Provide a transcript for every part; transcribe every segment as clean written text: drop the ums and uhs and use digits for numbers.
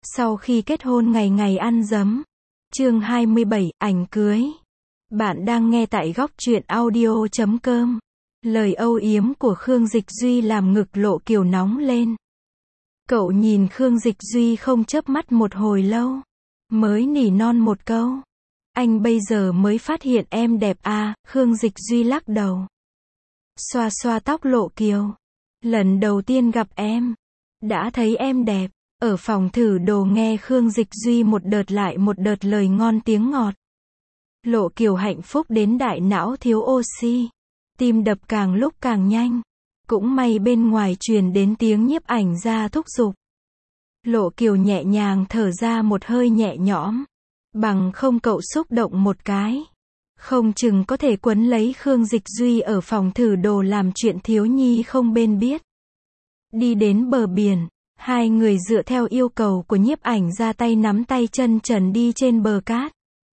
Sau khi kết hôn ngày ngày ăn dấm. Chương 27, ảnh cưới. Bạn đang nghe tại góc truyện audio.com. Lời âu yếm của Khương Dịch Duy làm ngực Lộ Kiều nóng lên. Cậu nhìn Khương Dịch Duy không chớp mắt một hồi lâu, mới nỉ non một câu. Anh bây giờ mới phát hiện em đẹp à, Khương Dịch Duy lắc đầu. Xoa xoa tóc Lộ Kiều. Lần đầu tiên gặp em, đã thấy em đẹp. Ở phòng thử đồ nghe Khương Dịch Duy một đợt lại một đợt lời ngon tiếng ngọt. Lộ Kiều hạnh phúc đến đại não thiếu oxy. Tim đập càng lúc càng nhanh. Cũng may bên ngoài truyền đến tiếng nhiếp ảnh gia thúc giục. Lộ Kiều nhẹ nhàng thở ra một hơi nhẹ nhõm. Bằng không cậu xúc động một cái, không chừng có thể quấn lấy Khương Dịch Duy ở phòng thử đồ làm chuyện thiếu nhi không bên biết. Đi đến bờ biển, hai người dựa theo yêu cầu của nhiếp ảnh gia tay nắm tay chân trần đi trên bờ cát.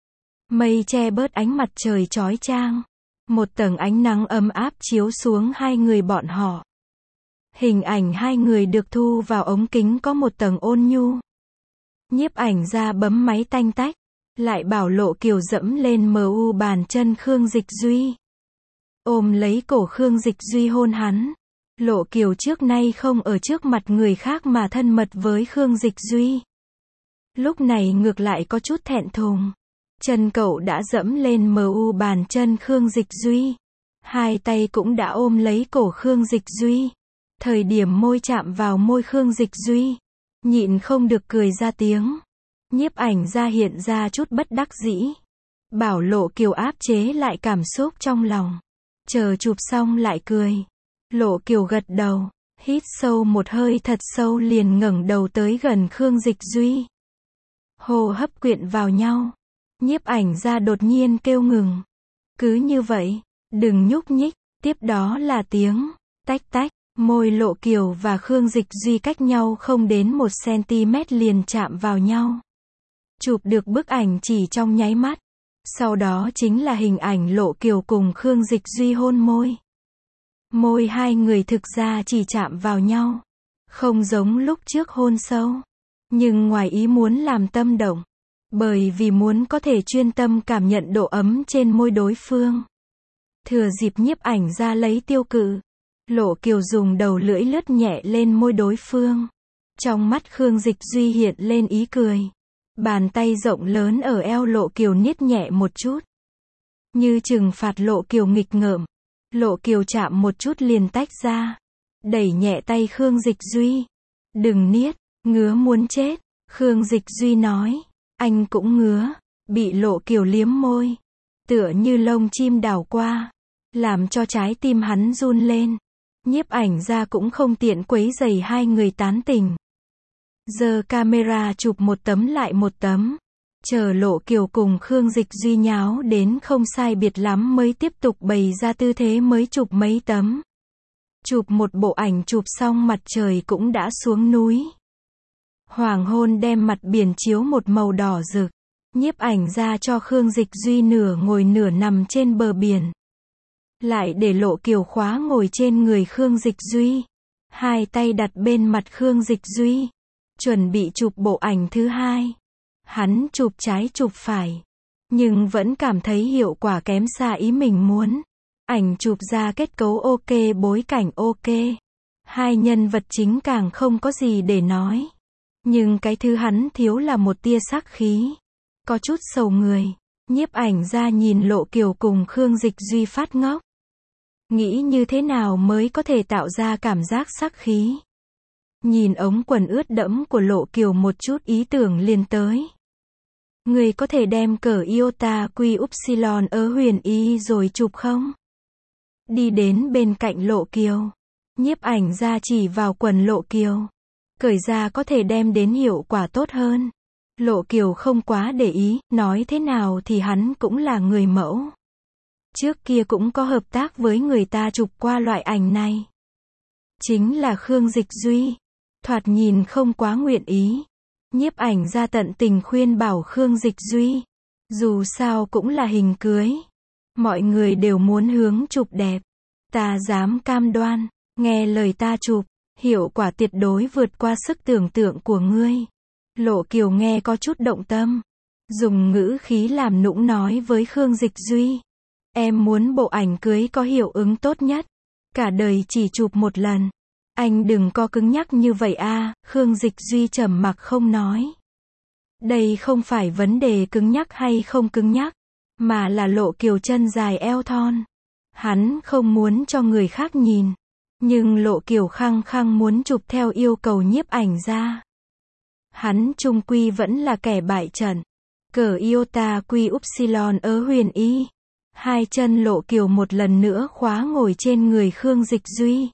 Mây che bớt ánh mặt trời chói chang. Một tầng ánh nắng ấm áp chiếu xuống hai người bọn họ. Hình ảnh hai người được thu vào ống kính có một tầng ôn nhu. Nhiếp ảnh gia bấm máy tanh tách, lại bảo Lộ Kiều dẫm lên mu bàn chân Khương Dịch Duy. Ôm lấy cổ Khương Dịch Duy hôn hắn. Lộ Kiều trước nay không ở trước mặt người khác mà thân mật với Khương Dịch Duy. Lúc này ngược lại có chút thẹn thùng. Chân cậu đã dẫm lên mu bàn chân Khương Dịch Duy. Hai tay cũng đã ôm lấy cổ Khương Dịch Duy. Thời điểm môi chạm vào môi Khương Dịch Duy, nhịn không được cười ra tiếng. Nhiếp ảnh gia hiện ra chút bất đắc dĩ. Bảo Lộ Kiều áp chế lại cảm xúc trong lòng. Chờ chụp xong lại cười. Lộ Kiều gật đầu, hít sâu một hơi thật sâu liền ngẩng đầu tới gần Khương Dịch Duy. Hô hấp quyện vào nhau. Nhiếp ảnh gia đột nhiên kêu ngừng. Cứ như vậy, đừng nhúc nhích. Tiếp đó là tiếng tách tách. Môi Lộ Kiều và Khương Dịch Duy cách nhau không đến 1 cm liền chạm vào nhau. Chụp được bức ảnh chỉ trong nháy mắt. Sau đó chính là hình ảnh Lộ Kiều cùng Khương Dịch Duy hôn môi. Môi hai người thực ra chỉ chạm vào nhau. Không giống lúc trước hôn sâu. Nhưng ngoài ý muốn làm tâm động. Bởi vì muốn có thể chuyên tâm cảm nhận độ ấm trên môi đối phương. Thừa dịp nhiếp ảnh ra lấy tiêu cự. Lộ Kiều dùng đầu lưỡi lướt nhẹ lên môi đối phương. Trong mắt Khương Dịch Duy hiện lên ý cười. Bàn tay rộng lớn ở eo Lộ Kiều niết nhẹ một chút. Như trừng phạt Lộ Kiều nghịch ngợm. Lộ Kiều chạm một chút liền tách ra. Đẩy nhẹ tay Khương Dịch Duy. Đừng niết, ngứa muốn chết. Khương Dịch Duy nói. Anh cũng ngứa. Bị Lộ Kiều liếm môi. Tựa như lông chim đảo qua. Làm cho trái tim hắn run lên. Nhiếp ảnh gia cũng không tiện quấy rầy hai người tán tình. Giơ camera chụp một tấm lại một tấm. Chờ Lộ Kiều cùng Khương Dịch Duy nháo đến không sai biệt lắm mới tiếp tục bày ra tư thế mới chụp mấy tấm. Chụp một bộ ảnh chụp xong mặt trời cũng đã xuống núi. Hoàng hôn đem mặt biển chiếu một màu đỏ rực. Nhiếp ảnh gia cho Khương Dịch Duy nửa ngồi nửa nằm trên bờ biển. Lại để Lộ Kiều khóa ngồi trên người Khương Dịch Duy. Hai tay đặt bên mặt Khương Dịch Duy. Chuẩn bị chụp bộ ảnh thứ hai. Hắn chụp trái chụp phải. Nhưng vẫn cảm thấy hiệu quả kém xa ý mình muốn. Ảnh chụp ra kết cấu ok, bối cảnh ok. Hai nhân vật chính càng không có gì để nói. Nhưng cái thứ hắn thiếu là một tia sắc khí. Có chút sầu người. Nhiếp ảnh gia nhìn Lộ Kiều cùng Khương Dịch Duy phát ngốc. Nghĩ như thế nào mới có thể tạo ra cảm giác sắc khí. Nhìn ống quần ướt đẫm của Lộ Kiều một chút ý tưởng liền tới. Người có thể đem cờ iota quy upsilon ở huyền y rồi chụp không? Đi đến bên cạnh Lộ Kiều. Nhiếp ảnh gia chỉ vào quần Lộ Kiều. Cởi ra có thể đem đến hiệu quả tốt hơn. Lộ Kiều không quá để ý, nói thế nào thì hắn cũng là người mẫu. Trước kia cũng có hợp tác với người ta chụp qua loại ảnh này. Chính là Khương Dịch Duy. Thoạt nhìn không quá nguyện ý. Nhiếp ảnh gia tận tình khuyên bảo Khương Dịch Duy. Dù sao cũng là hình cưới. Mọi người đều muốn hướng chụp đẹp. Ta dám cam đoan, nghe lời ta chụp, hiệu quả tuyệt đối vượt qua sức tưởng tượng của ngươi. Lộ Kiều nghe có chút động tâm. Dùng ngữ khí làm nũng nói với Khương Dịch Duy. Em muốn bộ ảnh cưới có hiệu ứng tốt nhất. Cả đời chỉ chụp một lần. Anh đừng có cứng nhắc như vậy a. Khương Dịch Duy trầm mặc không nói. Đây không phải vấn đề cứng nhắc hay không cứng nhắc, mà là Lộ Kiều chân dài eo thon. Hắn không muốn cho người khác nhìn. Nhưng Lộ Kiều khăng khăng muốn chụp theo yêu cầu nhiếp ảnh gia. Hắn chung quy vẫn là kẻ bại trận. Cờ iota quy upsilon ở huyền y. Hai chân Lộ Kiều một lần nữa khóa ngồi trên người Khương Dịch Duy.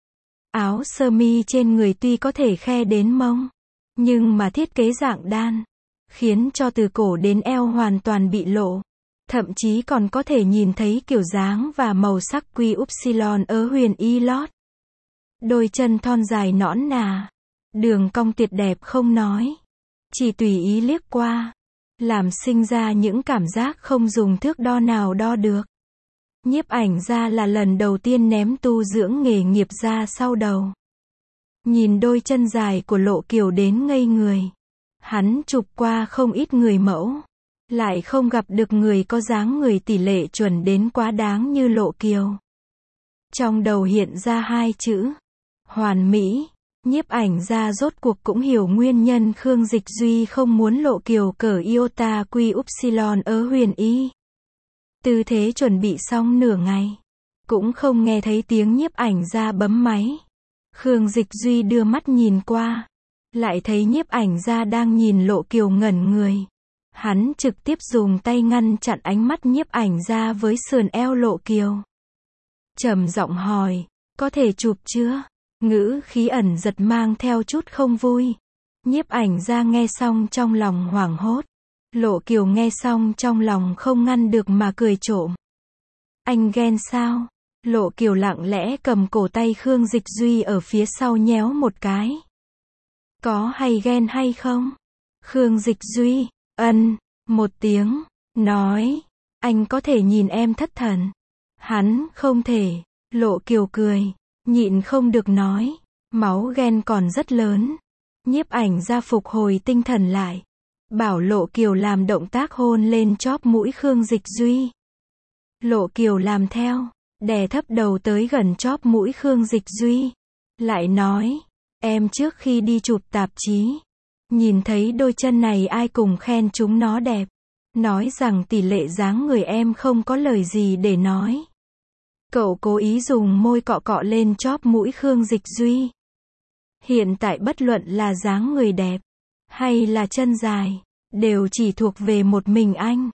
Áo sơ mi trên người tuy có thể khe đến mông, nhưng mà thiết kế dạng đan, khiến cho từ cổ đến eo hoàn toàn bị lộ. Thậm chí còn có thể nhìn thấy kiểu dáng và màu sắc quy upsilon ở huyền y lót. Đôi chân thon dài nõn nà, đường cong tuyệt đẹp không nói, chỉ tùy ý liếc qua, làm sinh ra những cảm giác không dùng thước đo nào đo được. Nhiếp ảnh gia là lần đầu tiên ném tu dưỡng nghề nghiệp ra sau đầu. Nhìn đôi chân dài của Lộ Kiều đến ngây người. Hắn chụp qua không ít người mẫu, lại không gặp được người có dáng người tỷ lệ chuẩn đến quá đáng như Lộ Kiều. Trong đầu hiện ra hai chữ, hoàn mỹ. Nhiếp ảnh gia rốt cuộc cũng hiểu nguyên nhân Khương Dịch Duy không muốn Lộ Kiều cởi iota quy upsilon ở huyền y. Tư thế chuẩn bị xong nửa ngày, cũng không nghe thấy tiếng nhiếp ảnh gia bấm máy. Khương Dịch Duy đưa mắt nhìn qua, lại thấy nhiếp ảnh gia đang nhìn Lộ Kiều ngẩn người. Hắn trực tiếp dùng tay ngăn chặn ánh mắt nhiếp ảnh gia với sườn eo Lộ Kiều. Trầm giọng hỏi, có thể chụp chưa? Ngữ khí ẩn giật mang theo chút không vui. Nhiếp ảnh gia nghe xong trong lòng hoảng hốt. Lộ Kiều nghe xong trong lòng không ngăn được mà cười trộm. Anh ghen sao? Lộ Kiều lặng lẽ cầm cổ tay Khương Dịch Duy ở phía sau nhéo một cái. Có hay ghen hay không? Khương Dịch Duy, một tiếng, nói, anh có thể nhìn em thất thần. Hắn không thể. Lộ Kiều cười, nhịn không được nói, máu ghen còn rất lớn. Nhiếp ảnh gia phục hồi tinh thần lại, bảo Lộ Kiều làm động tác hôn lên chóp mũi Khương Dịch Duy. Lộ Kiều làm theo, đè thấp đầu tới gần chóp mũi Khương Dịch Duy. Lại nói, em trước khi đi chụp tạp chí, nhìn thấy đôi chân này ai cùng khen chúng nó đẹp. Nói rằng tỷ lệ dáng người em không có lời gì để nói. Cậu cố ý dùng môi cọ cọ lên chóp mũi Khương Dịch Duy. Hiện tại bất luận là dáng người đẹp, hay là chân dài, đều chỉ thuộc về một mình anh.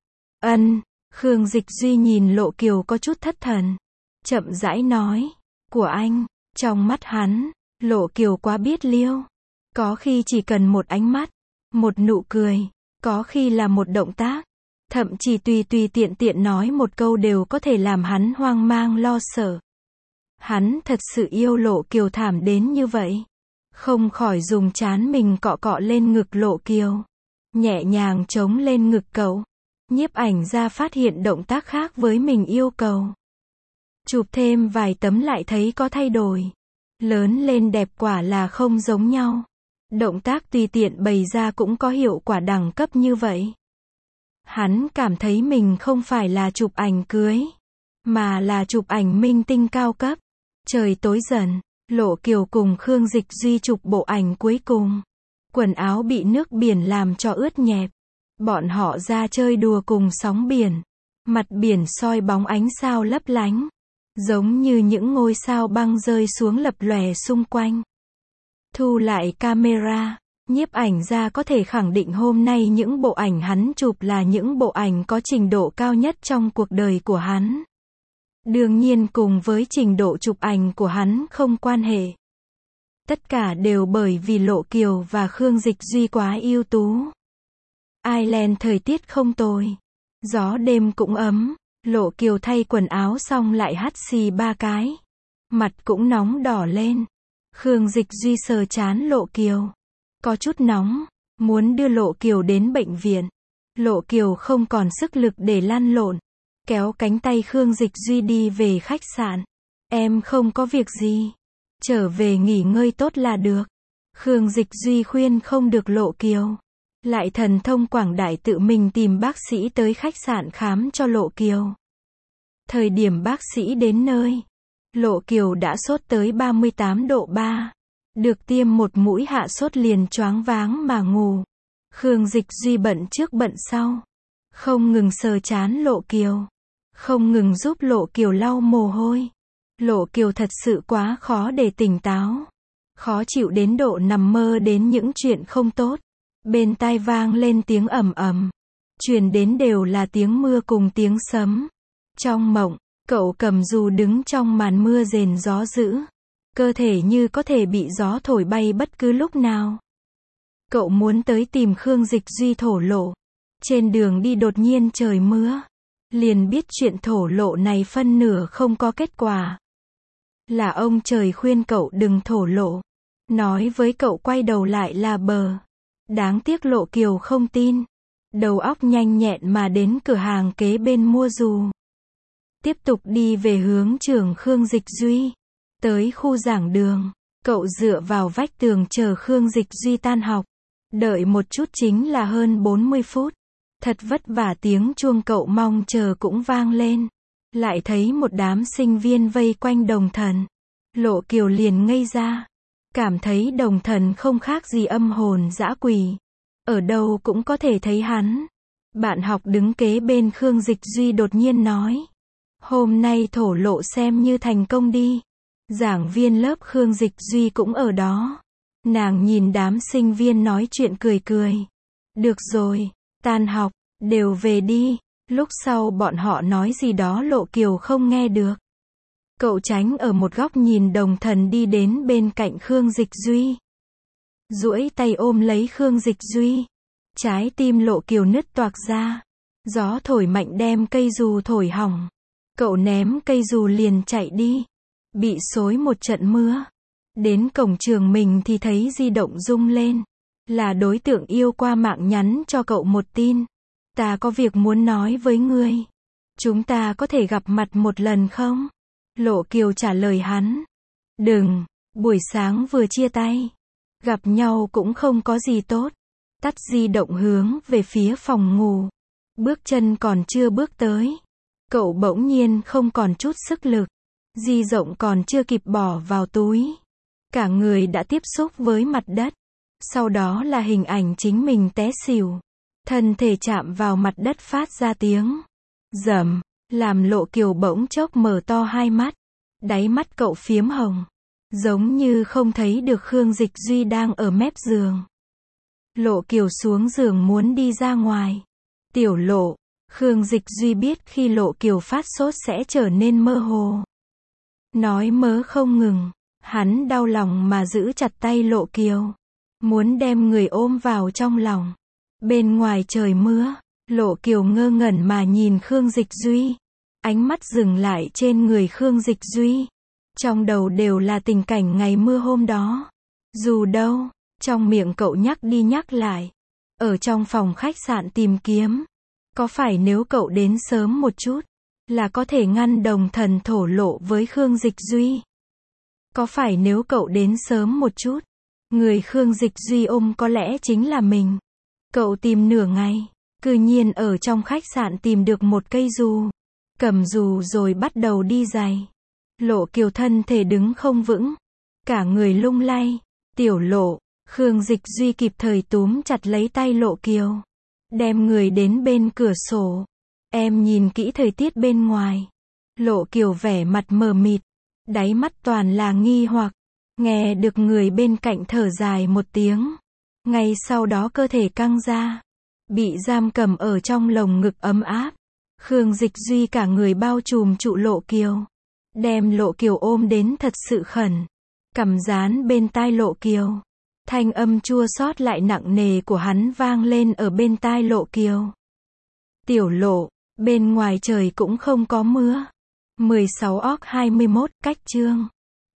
Khương Dịch Duy nhìn Lộ Kiều có chút thất thần. Chậm rãi nói, của anh. Trong mắt hắn, Lộ Kiều quá biết liêu. Có khi chỉ cần một ánh mắt, một nụ cười, có khi là một động tác. Thậm chí tùy tiện tiện nói một câu đều có thể làm hắn hoang mang lo sợ. Hắn thật sự yêu Lộ Kiều thảm đến như vậy. Không khỏi dùng trán mình cọ cọ lên ngực Lộ Kiều. Nhẹ nhàng chống lên ngực cậu. Nhiếp ảnh gia phát hiện động tác khác với mình yêu cầu. Chụp thêm vài tấm lại thấy có thay đổi. Lớn lên đẹp quả là không giống nhau. Động tác tùy tiện bày ra cũng có hiệu quả đẳng cấp như vậy. Hắn cảm thấy mình không phải là chụp ảnh cưới, mà là chụp ảnh minh tinh cao cấp. Trời tối dần, Lộ Kiều cùng Khương Dịch Duy chụp bộ ảnh cuối cùng. Quần áo bị nước biển làm cho ướt nhẹp. Bọn họ ra chơi đùa cùng sóng biển. Mặt biển soi bóng ánh sao lấp lánh, giống như những ngôi sao băng rơi xuống lập lòe xung quanh. Thu lại camera, nhiếp ảnh gia có thể khẳng định hôm nay những bộ ảnh hắn chụp là những bộ ảnh có trình độ cao nhất trong cuộc đời của hắn. Đương nhiên cùng với trình độ chụp ảnh của hắn không quan hệ. Tất cả đều bởi vì Lộ Kiều và Khương Dịch Duy quá ưu tú. Ireland thời tiết không tồi. Gió đêm cũng ấm. Lộ Kiều thay quần áo xong lại hắt xì 3 cái. Mặt cũng nóng đỏ lên. Khương Dịch Duy sờ trán Lộ Kiều. Có chút nóng. Muốn đưa Lộ Kiều đến bệnh viện. Lộ Kiều không còn sức lực để lăn lộn. Kéo cánh tay Khương Dịch Duy đi về khách sạn. Em không có việc gì. Trở về nghỉ ngơi tốt là được. Khương Dịch Duy khuyên không được Lộ Kiều. lại thần thông quảng đại tự mình tìm bác sĩ tới khách sạn khám cho Lộ Kiều. Thời điểm bác sĩ đến nơi, Lộ Kiều đã sốt tới 38 độ 3. Được tiêm một mũi hạ sốt liền choáng váng mà ngủ. Khương Dịch Duy bận trước bận sau, không ngừng sờ trán Lộ Kiều, không ngừng giúp Lộ Kiều lau mồ hôi. Lộ Kiều thật sự quá khó để tỉnh táo, khó chịu đến độ nằm mơ đến những chuyện không tốt. Bên tai vang lên tiếng ầm ầm, truyền đến đều là tiếng mưa cùng tiếng sấm. Trong mộng, cậu cầm dù đứng trong màn mưa rền gió dữ, cơ thể như có thể bị gió thổi bay bất cứ lúc nào. Cậu muốn tới tìm Khương Dịch Duy thổ lộ. Trên đường đi đột nhiên trời mưa, liền biết chuyện thổ lộ này phân nửa không có kết quả. Là ông trời khuyên cậu đừng thổ lộ, nói với cậu quay đầu lại là bờ. Đáng tiếc Lộ Kiều không tin, đầu óc nhanh nhẹn mà đến cửa hàng kế bên mua dù. Tiếp tục đi về hướng trường Khương Dịch Duy. Tới khu giảng đường, cậu dựa vào vách tường chờ Khương Dịch Duy tan học. Đợi một chút chính là hơn 40 phút. Thật vất vả tiếng chuông cậu mong chờ cũng vang lên. Lại thấy một đám sinh viên vây quanh Đồng Thần. Lộ Kiều liền ngây ra. Cảm thấy Đồng Thần không khác gì âm hồn dã quỷ. Ở đâu cũng có thể thấy hắn. Bạn học đứng kế bên Khương Dịch Duy đột nhiên nói. Hôm nay thổ lộ xem như thành công đi. Giảng viên lớp Khương Dịch Duy cũng ở đó. Nàng nhìn đám sinh viên nói chuyện cười cười. Được rồi, tan học, đều về đi. Lúc sau bọn họ nói gì đó Lộ Kiều không nghe được. Cậu tránh ở một góc nhìn Đồng Thần đi đến bên cạnh Khương Dịch Duy. Duỗi tay ôm lấy Khương Dịch Duy. Trái tim Lộ Kiều nứt toạc ra. Gió thổi mạnh đem cây dù thổi hỏng. Cậu ném cây dù liền chạy đi. Bị xối một trận mưa. Đến cổng trường mình thì thấy di động rung lên. Là đối tượng yêu qua mạng nhắn cho cậu một tin. Ta có việc muốn nói với ngươi. Chúng ta có thể gặp mặt một lần không? Lộ Kiều trả lời hắn. Đừng, buổi sáng vừa chia tay. Gặp nhau cũng không có gì tốt. Tắt di động hướng về phía phòng ngủ. Bước chân còn chưa bước tới. Cậu bỗng nhiên không còn chút sức lực. Di động còn chưa kịp bỏ vào túi. Cả người đã tiếp xúc với mặt đất. Sau đó là hình ảnh chính mình té xỉu. Thân thể chạm vào mặt đất phát ra tiếng rầm, làm Lộ Kiều bỗng chốc mở to hai mắt. Đáy mắt cậu phiếm hồng. Giống như không thấy được Khương Dịch Duy đang ở mép giường. Lộ Kiều xuống giường muốn đi ra ngoài. Tiểu Lộ, Khương Dịch Duy biết khi Lộ Kiều phát sốt sẽ trở nên mơ hồ. Nói mớ không ngừng. Hắn đau lòng mà giữ chặt tay Lộ Kiều. Muốn đem người ôm vào trong lòng. Bên ngoài trời mưa. Lộ Kiều ngơ ngẩn mà nhìn Khương Dịch Duy. Ánh mắt dừng lại trên người Khương Dịch Duy. Trong đầu đều là tình cảnh ngày mưa hôm đó. Dù đâu, trong miệng cậu nhắc đi nhắc lại. Ở trong phòng khách sạn tìm kiếm. Có phải nếu cậu đến sớm một chút, là có thể ngăn Đồng Thần thổ lộ với Khương Dịch Duy? Có phải nếu cậu đến sớm một chút, người Khương Dịch Duy ôm có lẽ chính là mình? Cậu tìm nửa ngày, cư nhiên ở trong khách sạn tìm được một cây dù. Cầm dù rồi bắt đầu đi giày. Lộ Kiều thân thể đứng không vững. Cả người lung lay. Tiểu Lộ, Khương Dịch Duy kịp thời túm chặt lấy tay Lộ Kiều. Đem người đến bên cửa sổ. Em nhìn kỹ thời tiết bên ngoài. Lộ Kiều vẻ mặt mờ mịt. Đáy mắt toàn là nghi hoặc. Nghe được người bên cạnh thở dài một tiếng. Ngay sau đó cơ thể căng ra. Bị giam cầm ở trong lồng ngực ấm áp. Khương Dịch Duy cả người bao trùm trụ Lộ Kiều. Đem Lộ Kiều ôm đến thật sự khẩn. Cằm dán bên tai Lộ Kiều. Thanh âm chua xót lại nặng nề của hắn vang lên ở bên tai Lộ Kiều. Tiểu Lộ, bên ngoài trời cũng không có mưa. 16/21 cách chương